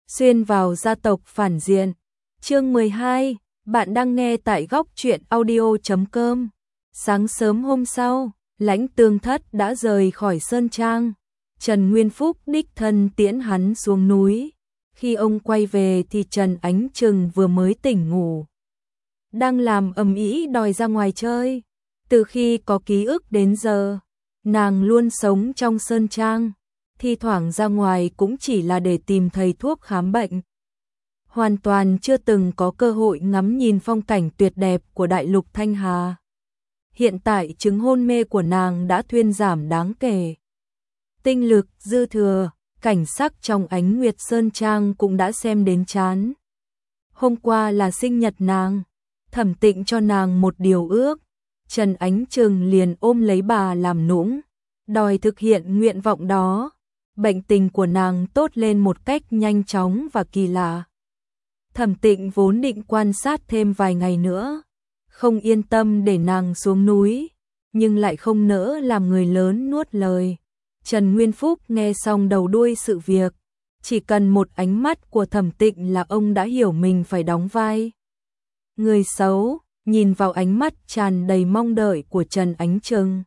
xuyên vào gia tộc phản diện. Chương 12, bạn đang nghe tại góc truyện audio.com. Sáng sớm hôm sau, Lãnh Tương Thất đã rời khỏi Sơn Trang. Trần Nguyên Phúc đích thân tiễn hắn xuống núi. Khi ông quay về thì Trần Ánh Trừng vừa mới tỉnh ngủ, đang làm ầm ĩ đòi ra ngoài chơi. Từ khi có ký ức đến giờ, nàng luôn sống trong Sơn Trang, thi thoảng ra ngoài cũng chỉ là để tìm thầy thuốc khám bệnh. Hoàn toàn chưa từng có cơ hội ngắm nhìn phong cảnh tuyệt đẹp của đại lục Thanh Hà. Hiện tại chứng hôn mê của nàng đã thuyên giảm đáng kể. Tinh lực dư thừa, cảnh sắc trong Ánh Nguyệt Sơn Trang cũng đã xem đến chán. Hôm qua là sinh nhật nàng, Thẩm Tịnh cho nàng một điều ước. Trần Ánh Trừng liền ôm lấy bà làm nũng, đòi thực hiện nguyện vọng đó. Bệnh tình của nàng tốt lên một cách nhanh chóng và kỳ lạ. Thẩm Tịnh vốn định quan sát thêm vài ngày nữa, không yên tâm để nàng xuống núi, nhưng lại không nỡ làm người lớn nuốt lời. Trần Nguyên Phúc nghe xong đầu đuôi sự việc, chỉ cần một ánh mắt của Thẩm Tịnh là ông đã hiểu mình phải đóng vai người xấu. Nhìn vào ánh mắt tràn đầy mong đợi của Trần Ánh Trừng,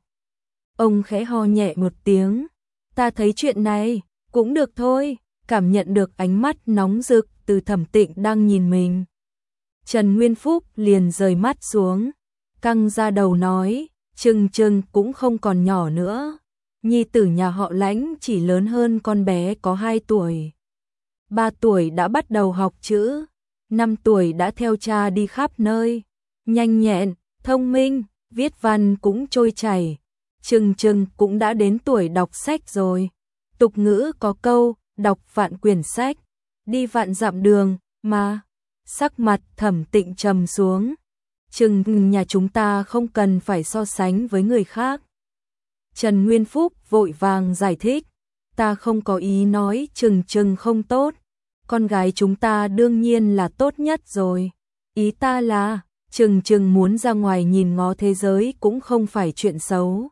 ông khẽ ho nhẹ một tiếng. Ta thấy chuyện này cũng được thôi. Cảm nhận được ánh mắt nóng rực từ Thẩm Tịnh đang nhìn mình, Trần Nguyên Phúc liền rời mắt xuống, căng ra đầu nói, Trừng Trừng cũng không còn nhỏ nữa. Nhi tử nhà họ Lãnh chỉ lớn hơn con bé có 2 tuổi. 3 tuổi đã bắt đầu học chữ, 5 tuổi đã theo cha đi khắp nơi. Nhanh nhẹn, thông minh, viết văn cũng trôi chảy. Trừng Trừng cũng đã đến tuổi đọc sách rồi. Tục ngữ có câu, đọc vạn quyển sách, đi vạn dặm đường, mà. Sắc mặt Thẩm Tịnh trầm xuống. Trừng nhà chúng ta không cần phải so sánh với người khác. Trần Nguyên Phúc vội vàng giải thích, ta không có ý nói Trừng Trừng không tốt. Con gái chúng ta đương nhiên là tốt nhất rồi. Ý ta là, Trừng Trừng muốn ra ngoài nhìn ngó thế giới cũng không phải chuyện xấu.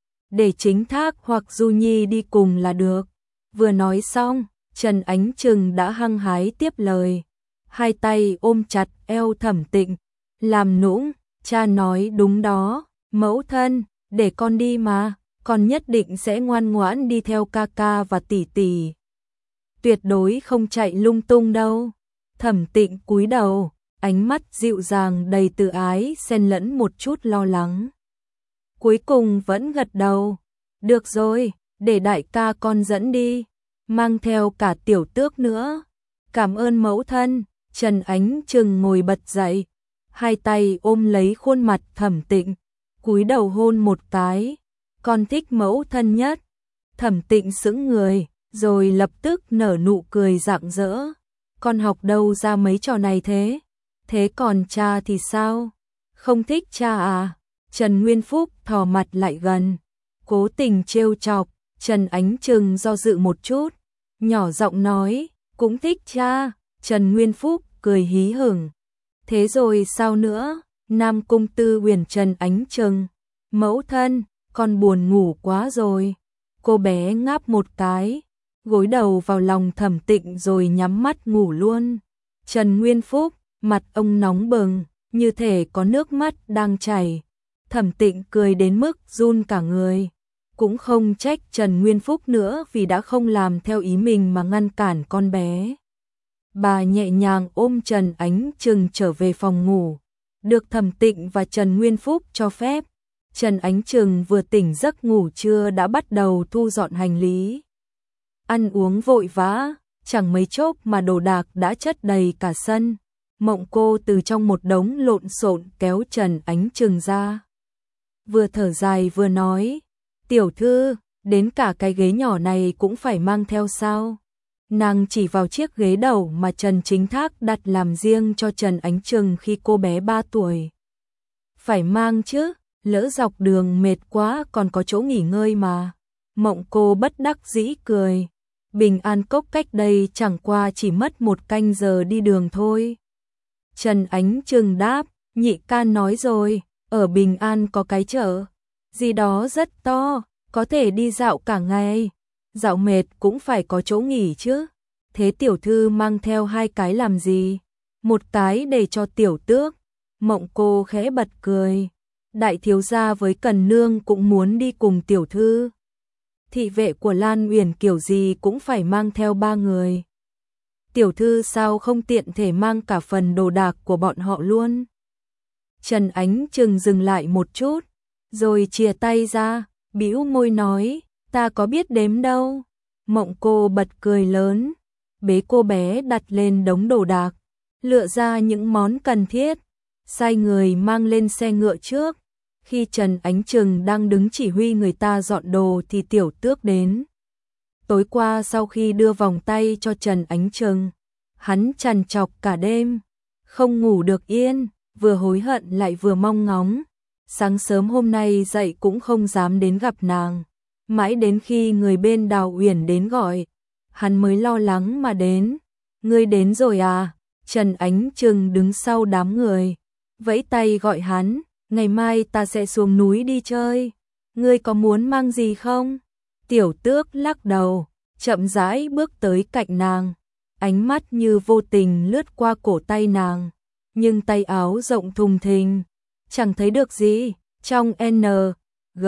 Để Chính Thác hoặc Du Nhi đi cùng là được. Vừa nói xong, Trần Ánh Trừng đã hăng hái tiếp lời. Hai tay ôm chặt eo Thẩm Tịnh, làm nũng, cha nói đúng đó, mẫu thân, để con đi mà, con nhất định sẽ ngoan ngoãn đi theo ca ca và tỷ tỷ. Tuyệt đối không chạy lung tung đâu. Thẩm Tịnh cúi đầu, ánh mắt dịu dàng đầy từ ái xen lẫn một chút lo lắng. Cuối cùng vẫn gật đầu. Được rồi, để đại ca con dẫn đi, mang theo cả tiểu tước nữa. Cảm ơn mẫu thân. Trần Ánh Trừng ngồi bật dậy, hai tay ôm lấy khuôn mặt Thẩm Tịnh, cúi đầu hôn một cái. Con thích mẫu thân nhất. Thẩm Tịnh sững người, rồi lập tức nở nụ cười rạng rỡ. Con học đâu ra mấy trò này thế? Thế còn cha thì sao? Không thích cha à? Trần Nguyên Phúc thò mặt lại gần, cố tình trêu chọc. Trần Ánh Trừng do dự một chút, nhỏ giọng nói, cũng thích cha. Trần Nguyên Phúc cười hí hửng. Thế rồi sao nữa? Nam Cung Tư Huyền Trần Ánh Trừng, mẫu thân, con buồn ngủ quá rồi. Cô bé ngáp một cái, gối đầu vào lòng Thẩm Tịnh rồi nhắm mắt ngủ luôn. Trần Nguyên Phúc, mặt ông nóng bừng, như thể có nước mắt đang chảy. Thẩm Tịnh cười đến mức run cả người. Cũng không trách Trần Nguyên Phúc nữa vì đã không làm theo ý mình mà ngăn cản con bé. Bà nhẹ nhàng ôm Trần Ánh Trừng trở về phòng ngủ. Được Thẩm Tịnh và Trần Nguyên Phúc cho phép, Trần Ánh Trừng vừa tỉnh giấc ngủ trưa đã bắt đầu thu dọn hành lý. Ăn uống vội vã, chẳng mấy chốc mà đồ đạc đã chất đầy cả sân. Mộng Cô từ trong một đống lộn xộn kéo Trần Ánh Trừng ra. Vừa thở dài vừa nói, tiểu thư, đến cả cái ghế nhỏ này cũng phải mang theo sao? Nàng chỉ vào chiếc ghế đầu mà Trần Chính Thác đặt làm riêng cho Trần Ánh Trừng khi cô bé 3 tuổi. Phải mang chứ, lỡ dọc đường mệt quá còn có chỗ nghỉ ngơi mà. Mộng Cô bất đắc dĩ cười. Bình An Cốc cách đây chẳng qua chỉ mất 1 canh giờ đi đường thôi. Trần Ánh Trừng đáp, nhị ca nói rồi, ở Bình An có cái chợ gì đó rất to, có thể đi dạo cả ngày. Dạo mệt cũng phải có chỗ nghỉ chứ. thế tiểu thư mang theo 2 cái làm gì? Một cái để cho tiểu tước. Mộng Cô khẽ bật cười. Đại thiếu gia với Cần Nương cũng muốn đi cùng tiểu thư. Thị vệ của Lan Uyển kiểu gì cũng phải mang theo 3 người. Tiểu thư sao không tiện thể mang cả phần đồ đạc của bọn họ luôn? Trần Ánh Trừng dừng lại một chút, rồi chìa tay ra, bĩu môi nói, ta có biết đếm đâu. Mộng Cô bật cười lớn, bế cô bé đặt lên đống đồ đạc, lựa ra những món cần thiết, sai người mang lên xe ngựa trước. Khi Trần Ánh Trừng đang đứng chỉ huy người ta dọn đồ thì tiểu tước đến. Tối qua sau khi đưa vòng tay cho Trần Ánh Trừng, hắn trằn trọc cả đêm, không ngủ được yên, vừa hối hận lại vừa mong ngóng. Sáng sớm hôm nay dậy cũng không dám đến gặp nàng, mãi đến khi người bên Đào Uyển đến gọi, hắn mới lo lắng mà đến. Ngươi đến rồi à? Trần Ánh Trừng đứng sau đám người, vẫy tay gọi hắn, ngày mai ta sẽ xuống núi đi chơi, ngươi có muốn mang gì không? Tiểu tước lắc đầu, chậm rãi bước tới cạnh nàng, ánh mắt như vô tình lướt qua cổ tay nàng, nhưng tay áo rộng thùng thình, chẳng thấy được gì, trong N, G,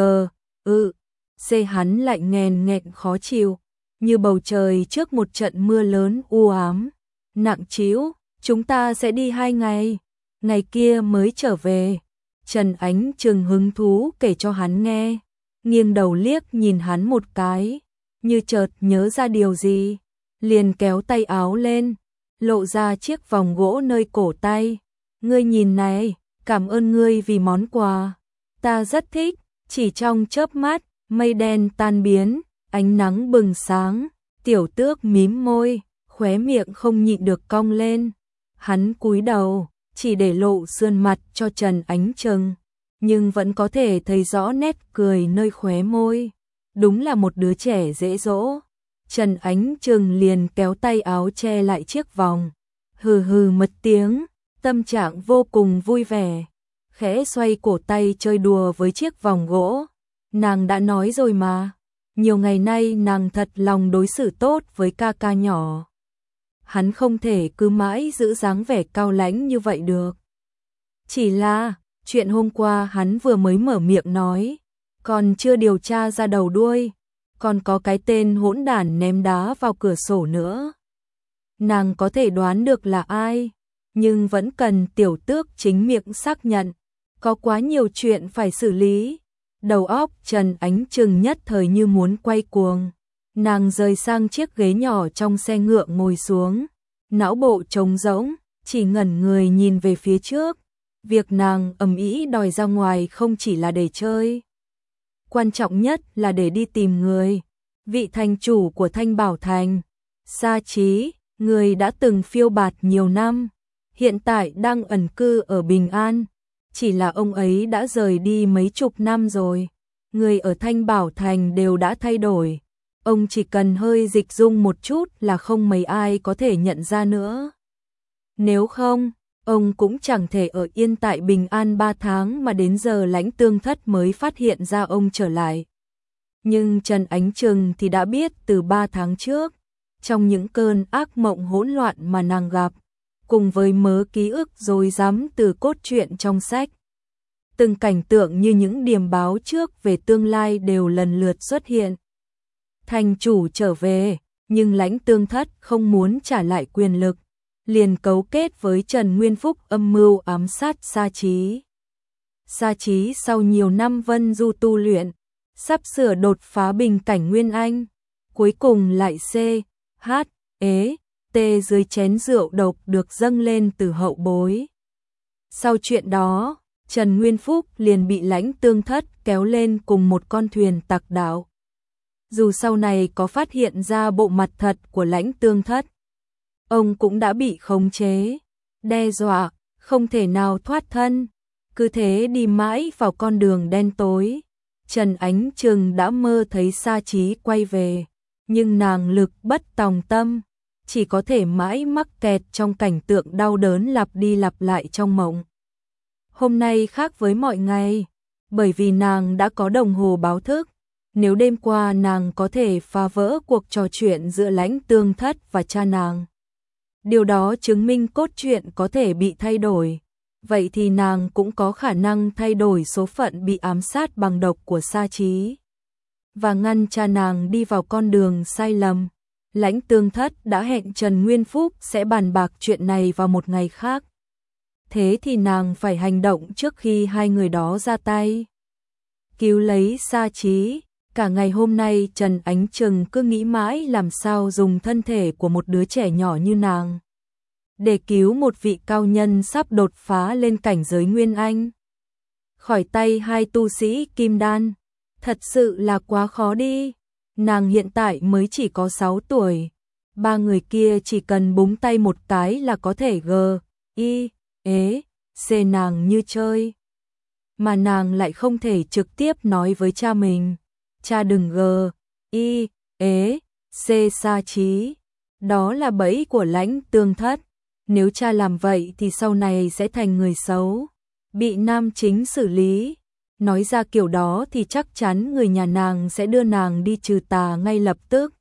C hắn lạnh nghèn nghẹn khó chịu, như bầu trời trước một trận mưa lớn u ám, nặng trĩu, chúng ta sẽ đi 2 ngày, ngày kia mới trở về. Trần Ánh Trừng hứng thú kể cho hắn nghe, nghiêng đầu liếc nhìn hắn một cái, như chợt nhớ ra điều gì, liền kéo tay áo lên, lộ ra chiếc vòng gỗ nơi cổ tay. Ngươi nhìn này, cảm ơn ngươi vì món quà, ta rất thích. Chỉ trong chớp mắt, mây đen tan biến, ánh nắng bừng sáng, tiểu tước mím môi, khóe miệng không nhịn được cong lên. Hắn cúi đầu, chỉ để lộ sườn mặt cho Trần Ánh Trừng, nhưng vẫn có thể thấy rõ nét cười nơi khóe môi. Đúng là một đứa trẻ dễ dỗ. Trần Ánh Trừng liền kéo tay áo che lại chiếc vòng, hừ hừ một tiếng, tâm trạng vô cùng vui vẻ, khẽ xoay cổ tay chơi đùa với chiếc vòng gỗ. Nàng đã nói rồi mà, nhiều ngày nay nàng thật lòng đối xử tốt với ca ca nhỏ. Hắn không thể cứ mãi giữ dáng vẻ cao lãnh như vậy được. Chỉ là, chuyện hôm qua hắn vừa mới mở miệng nói, còn chưa điều tra ra đầu đuôi, còn có cái tên hỗn đản ném đá vào cửa sổ nữa. Nàng có thể đoán được là ai, nhưng vẫn cần tiểu tước chính miệng xác nhận, có quá nhiều chuyện phải xử lý. Đầu óc Trần Ánh Trừng nhất thời như muốn quay cuồng. Nàng rời sang chiếc ghế nhỏ trong xe ngựa ngồi xuống, não bộ trống rỗng, chỉ ngẩn người nhìn về phía trước. Việc nàng ầm ĩ đòi ra ngoài không chỉ là để chơi, quan trọng nhất là để đi tìm người, vị thành chủ của Thanh Bảo Thành, Sa Chí, người đã từng phiêu bạt nhiều năm, hiện tại đang ẩn cư ở Bình An, chỉ là ông ấy đã rời đi mấy chục năm rồi, người ở Thanh Bảo Thành đều đã thay đổi, ông chỉ cần hơi dịch dung một chút là không mấy ai có thể nhận ra nữa. Nếu không, ông cũng chẳng thể ở yên tại Bình An 3 tháng mà đến giờ Lãnh Tương Thất mới phát hiện ra ông trở lại. Nhưng Trần Ánh Trừng thì đã biết từ 3 tháng trước, trong những cơn ác mộng hỗn loạn mà nàng gặp, cùng với mớ ký ức rối rắm từ cốt truyện trong sách. Từng cảnh tượng như những điềm báo trước về tương lai đều lần lượt xuất hiện. Thành chủ trở về, nhưng Lãnh Tương Thất không muốn trả lại quyền lực, liền cấu kết với Trần Nguyên Phúc âm mưu ám sát Sa Chí. Sa Chí sau nhiều năm vân du tu luyện, sắp sửa đột phá bình cảnh Nguyên Anh, cuối cùng lại T dưới chén rượu độc được dâng lên từ hậu bối. Sau chuyện đó, Trần Nguyên Phúc liền bị Lãnh Tương Thất kéo lên cùng một con thuyền tặc đạo. Dù sau này có phát hiện ra bộ mặt thật của Lãnh Tương Thất, ông cũng đã bị khống chế, đe dọa, không thể nào thoát thân, cứ thế đi mãi vào con đường đen tối. Trần Ánh Trừng đã mơ thấy Sa Chí quay về, nhưng nàng lực bất tòng tâm, chỉ có thể mãi mắc kẹt trong cảnh tượng đau đớn lặp đi lặp lại trong mộng. Hôm nay khác với mọi ngày, bởi vì nàng đã có đồng hồ báo thức, nếu đêm qua nàng có thể phá vỡ cuộc trò chuyện giữa Lãnh Tương Thất và cha nàng, điều đó chứng minh cốt truyện có thể bị thay đổi, vậy thì nàng cũng có khả năng thay đổi số phận bị ám sát bằng độc của Sa Chí và ngăn cha nàng đi vào con đường sai lầm. Lãnh Tương Thất đã hẹn Trần Nguyên Phúc sẽ bàn bạc chuyện này vào một ngày khác. Thế thì nàng phải hành động trước khi hai người đó ra tay cứu lấy Sa Chí. Cả ngày hôm nay Trần Ánh Trừng cứ nghĩ mãi làm sao dùng thân thể của một đứa trẻ nhỏ như nàng để cứu một vị cao nhân sắp đột phá lên cảnh giới Nguyên Anh khỏi tay hai tu sĩ Kim Đan. Thật sự là quá khó đi. Nàng hiện tại mới chỉ có 6 tuổi. Ba người kia chỉ cần búng tay một cái là có thể C nàng như chơi. Mà nàng lại không thể trực tiếp nói với cha mình. Cha đừng C Sa Chí. Đó là bẫy của Lãnh Tương Thất. Nếu cha làm vậy thì sau này sẽ thành người xấu, bị nam chính xử lý. Nói ra kiểu đó thì chắc chắn người nhà nàng sẽ đưa nàng đi trừ tà ngay lập tức.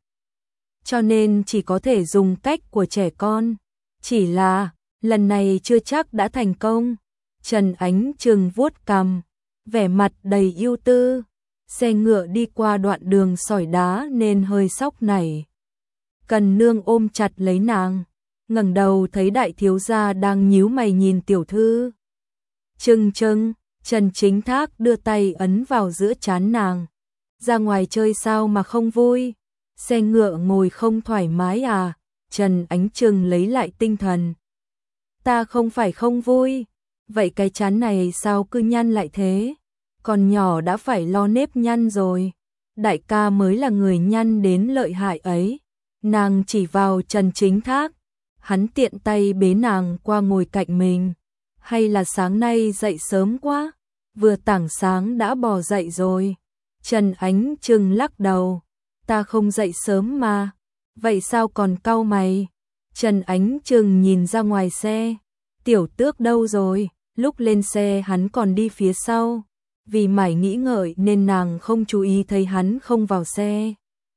Cho nên chỉ có thể dùng cách của trẻ con. Chỉ là, lần này chưa chắc đã thành công. Trần Ánh Trừng vuốt cằm, vẻ mặt đầy ưu tư. Xe ngựa đi qua đoạn đường sỏi đá nên hơi sóc nảy. Cần Nương ôm chặt lấy nàng, ngẩng đầu thấy đại thiếu gia đang nhíu mày nhìn tiểu thư. Trừng, Trần Chính Thác đưa tay ấn vào giữa trán nàng. Ra ngoài chơi sao mà không vui? Xe ngựa ngồi không thoải mái à? Trần Ánh Trừng lấy lại tinh thần. Ta không phải không vui. Vậy cái trán này sao cứ nhăn lại thế? Còn nhỏ đã phải lo nếp nhăn rồi. Đại ca mới là người nhăn đến lợi hại ấy. Nàng chỉ vào Trần Chính Thác. Hắn tiện tay bế nàng qua ngồi cạnh mình. Hay là sáng nay dậy sớm quá? Vừa tảng sáng đã bò dậy rồi. Trần Ánh Trừng lắc đầu. Ta không dậy sớm mà. Vậy sao còn cau mày? Trần Ánh Trừng nhìn ra ngoài xe. Tiểu Tước đâu rồi? Lúc lên xe hắn còn đi phía sau. Vì mải nghĩ ngợi nên nàng không chú ý thấy hắn không vào xe.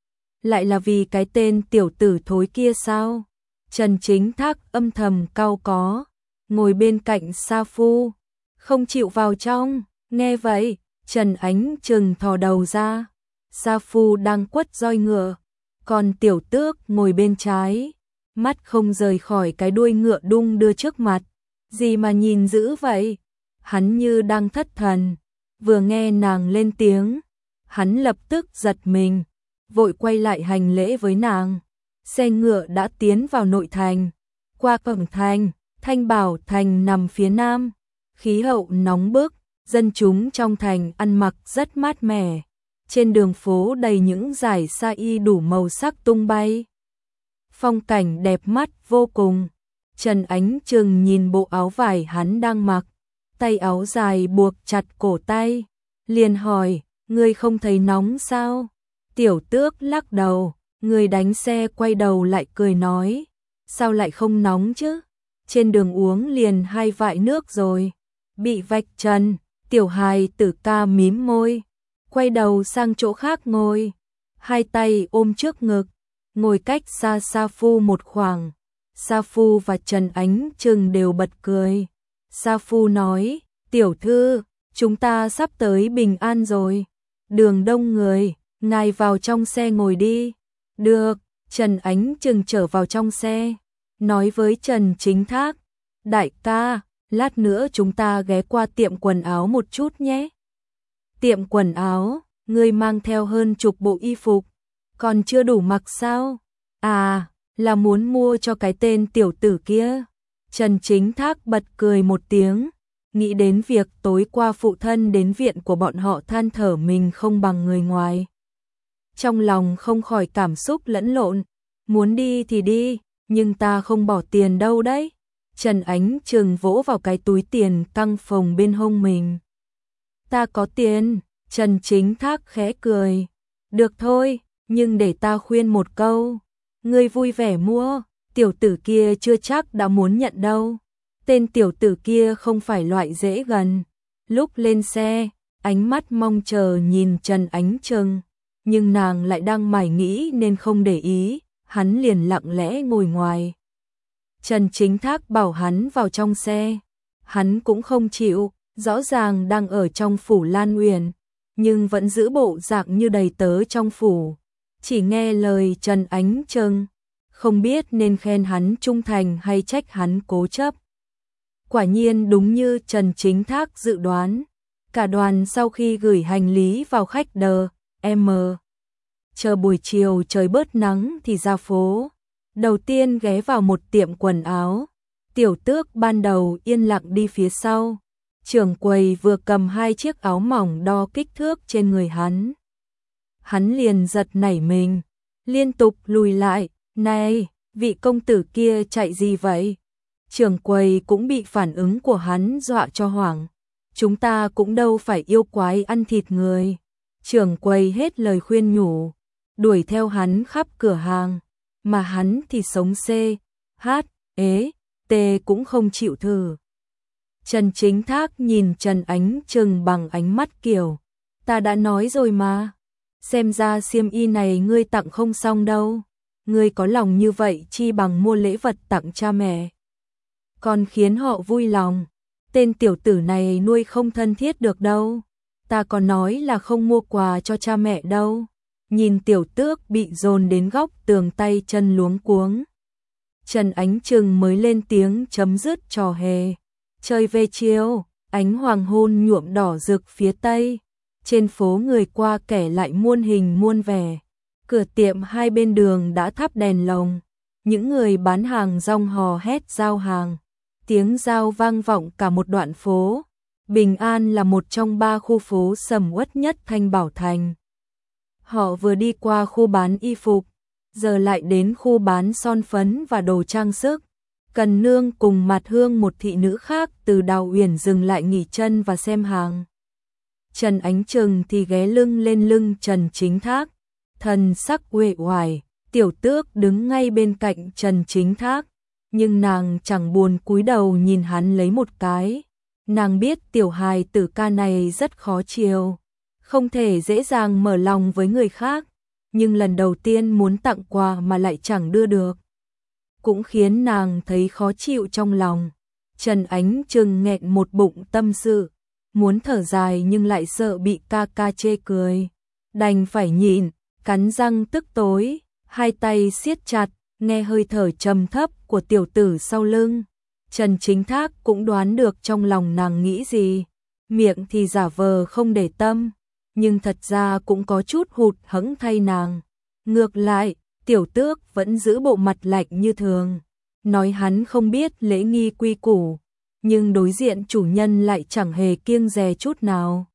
Lại là vì cái tên tiểu tử thối kia sao? Trần Chính Thác âm thầm cau có. Ngồi bên cạnh Sa Phu. Không chịu vào trong. Nghe vậy, Trần Ánh Trừng thò đầu ra. Sa Phu đang quất roi ngựa. Còn tiểu tước ngồi bên trái. Mắt không rời khỏi cái đuôi ngựa đung đưa trước mặt. Gì mà nhìn dữ vậy? Hắn như đang thất thần. Vừa nghe nàng lên tiếng, hắn lập tức giật mình, vội quay lại hành lễ với nàng. Xe ngựa đã tiến vào nội thành. Qua cổng thành, Thanh Bảo Thành nằm phía nam. Khí hậu nóng bức, dân chúng trong thành ăn mặc rất mát mẻ. Trên đường phố đầy những dải sa y đủ màu sắc tung bay. Phong cảnh đẹp mắt vô cùng. Trần Ánh Trừng nhìn bộ áo vải hắn đang mặc. Tay áo dài buộc chặt cổ tay. Liền hỏi, ngươi không thấy nóng sao? Tiểu Tước lắc đầu. Người đánh xe quay đầu lại cười nói. Sao lại không nóng chứ? Trên đường uống liền 2 vại nước rồi. Bị vạch trần. Tiểu hài tử ca mím môi. Quay đầu sang chỗ khác ngồi. Hai tay ôm trước ngực. Ngồi cách xa Sa Phu một khoảng. Sa Phu và Trần Ánh Trừng đều bật cười. Sa Phu nói, tiểu thư, chúng ta sắp tới Bình An rồi. Đường đông người, ngài vào trong xe ngồi đi. Được, Trần Ánh Trừng trở vào trong xe. Nói với Trần Chính Thác, đại ca, lát nữa chúng ta ghé qua tiệm quần áo một chút nhé. Tiệm quần áo, ngươi mang theo hơn chục bộ y phục. Còn chưa đủ mặc sao? À, là muốn mua cho cái tên tiểu tử kia. Trần Chính Thác bật cười một tiếng, nghĩ đến việc tối qua phụ thân đến viện của bọn họ than thở mình không bằng người ngoài. Trong lòng không khỏi cảm xúc lẫn lộn, muốn đi thì đi, nhưng ta không bỏ tiền đâu đấy. Trần Ánh Trừng vỗ vào cái túi tiền căng phồng bên hông mình. Ta có tiền, Trần Chính Thác khẽ cười. Được thôi, nhưng để ta khuyên một câu. Ngươi vui vẻ mua, tiểu tử kia chưa chắc đã muốn nhận đâu. Tên tiểu tử kia không phải loại dễ gần. Lúc lên xe, ánh mắt mong chờ nhìn Trần Ánh Trừng. nhưng nàng lại đang mải nghĩ nên không để ý, hắn liền lặng lẽ ngồi ngoài. Trần Chính Thác bảo hắn vào trong xe, hắn cũng không chịu, rõ ràng đang ở trong phủ Lan Uyển, nhưng vẫn giữ bộ dạng như đầy tớ trong phủ, chỉ nghe lời Trần Ánh Trừng, không biết nên khen hắn trung thành hay trách hắn cố chấp. Quả nhiên đúng như Trần Chính Thác dự đoán, cả đoàn sau khi gửi hành lý vào khách đờ, chờ buổi chiều trời bớt nắng thì ra phố. Đầu tiên ghé vào một tiệm quần áo, Tiểu Tước ban đầu yên lặng đi phía sau. Trưởng quầy vừa cầm 2 chiếc áo mỏng đo kích thước trên người hắn. Hắn liền giật nảy mình, liên tục lùi lại, này, vị công tử kia chạy gì vậy? Trưởng quầy cũng bị phản ứng của hắn dọa cho hoảng. Chúng ta cũng đâu phải yêu quái ăn thịt người. Trưởng quầy hết lời khuyên nhủ, đuổi theo hắn khắp cửa hàng, mà hắn thì sống C, H, T cũng không chịu thử. Trần Chính Thác nhìn Trần Ánh Trừng bằng ánh mắt kiểu, ta đã nói rồi mà, xem ra xiêm y này ngươi tặng không xong đâu, ngươi có lòng như vậy chi bằng mua lễ vật tặng cha mẹ. Còn khiến họ vui lòng, tên tiểu tử này nuôi không thân thiết được đâu, ta còn nói là không mua quà cho cha mẹ đâu. Nhìn Tiểu Tước bị dồn đến góc tường tay chân luống cuống, Trần Ánh Trừng mới lên tiếng chấm dứt trò hề. Trời về chiều, ánh hoàng hôn nhuộm đỏ rực phía tây, trên phố người qua kẻ lại muôn hình muôn vẻ. Cửa tiệm hai bên đường đã thắp đèn lồng, những người bán hàng rong hò hét giao hàng, tiếng giao vang vọng cả một đoạn phố. Bình An là một trong 3 khu phố sầm uất nhất Thanh Bảo Thành. Họ vừa đi qua khu bán y phục, giờ lại đến khu bán son phấn và đồ trang sức. Cần Nương cùng Mạt Hương, một thị nữ khác từ Đào Uyển, dừng lại nghỉ chân và xem hàng. Trần Ánh Trừng thì ghé lưng lên lưng Trần Chính Thác, thần sắc uể oải. Tiểu Tước đứng ngay bên cạnh Trần Chính Thác, nhưng nàng chẳng buồn cúi đầu nhìn hắn lấy một cái. Nàng biết tiểu hài tử ca này rất khó chiều, không thể dễ dàng mở lòng với người khác, nhưng lần đầu tiên muốn tặng quà mà lại chẳng đưa được, cũng khiến nàng thấy khó chịu trong lòng. Trần Ánh Trừng nghẹn một bụng tâm sự, muốn thở dài nhưng lại sợ bị ca ca chê cười, đành phải nhịn, cắn răng tức tối, hai tay siết chặt, nghe hơi thở trầm thấp của tiểu tử sau lưng. Trần Chính Thác cũng đoán được trong lòng nàng nghĩ gì, miệng thì giả vờ không để tâm, nhưng thật ra cũng có chút hụt hẫng thay nàng. Ngược lại, Tiểu Tước vẫn giữ bộ mặt lạnh như thường, nói hắn không biết lễ nghi quy củ, nhưng đối diện chủ nhân lại chẳng hề kiêng dè chút nào.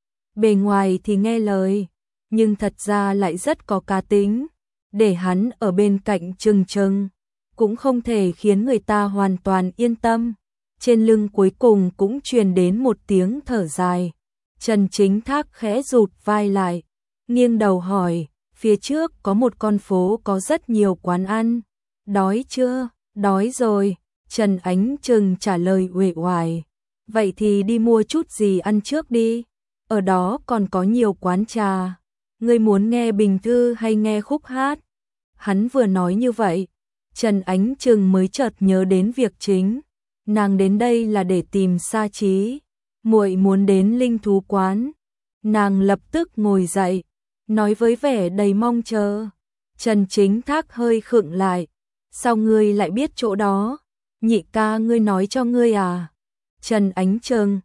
Bề ngoài thì nghe lời, nhưng thật ra lại rất có cá tính, để hắn ở bên cạnh chừng chừng cũng không thể khiến người ta hoàn toàn yên tâm. Trên lưng cuối cùng cũng truyền đến một tiếng thở dài. Trần Chính Thác khẽ rụt vai lại, nghiêng đầu hỏi, phía trước có một con phố có rất nhiều quán ăn, đói chưa? Đói rồi, Trần Ánh Trừng trả lời uể oải. Vậy thì đi mua chút gì ăn trước đi, ở đó còn có nhiều quán trà. Ngươi muốn nghe bình thư hay nghe khúc hát? Hắn vừa nói như vậy, Trần Ánh Trừng mới chợt nhớ đến việc chính. Nàng đến đây là để tìm Sa Chí, muội muốn đến linh thú quán. Nàng lập tức ngồi dậy, nói với vẻ đầy mong chờ. Trần Chính Thác hơi khựng lại, sao ngươi lại biết chỗ đó? Nhị ca ngươi nói cho ngươi à? Trần Ánh Trừng,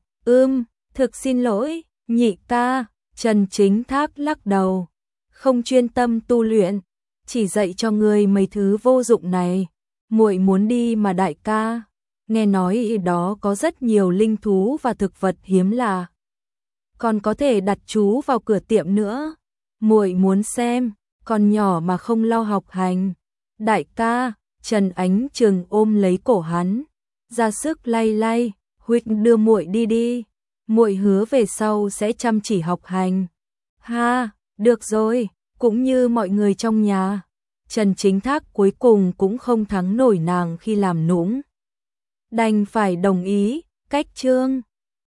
thực xin lỗi, nhị ca. Trần Chính Thác lắc đầu, không chuyên tâm tu luyện, chỉ dạy cho ngươi mấy thứ vô dụng này. Muội muốn đi mà đại ca, nghe nói ở đó có rất nhiều linh thú và thực vật hiếm lạ, còn có thể đặt chú vào cửa tiệm nữa. Muội muốn xem, còn nhỏ mà không lo học hành. Đại ca, Trần Ánh Trừng ôm lấy cổ hắn, ra sức lay lay, huynh đưa muội đi đi, muội hứa về sau sẽ chăm chỉ học hành. Ha, được rồi, cũng như mọi người trong nhà. Trần Chính Thác cuối cùng cũng không thắng nổi nàng khi làm nũng, đành phải đồng ý. Cách chương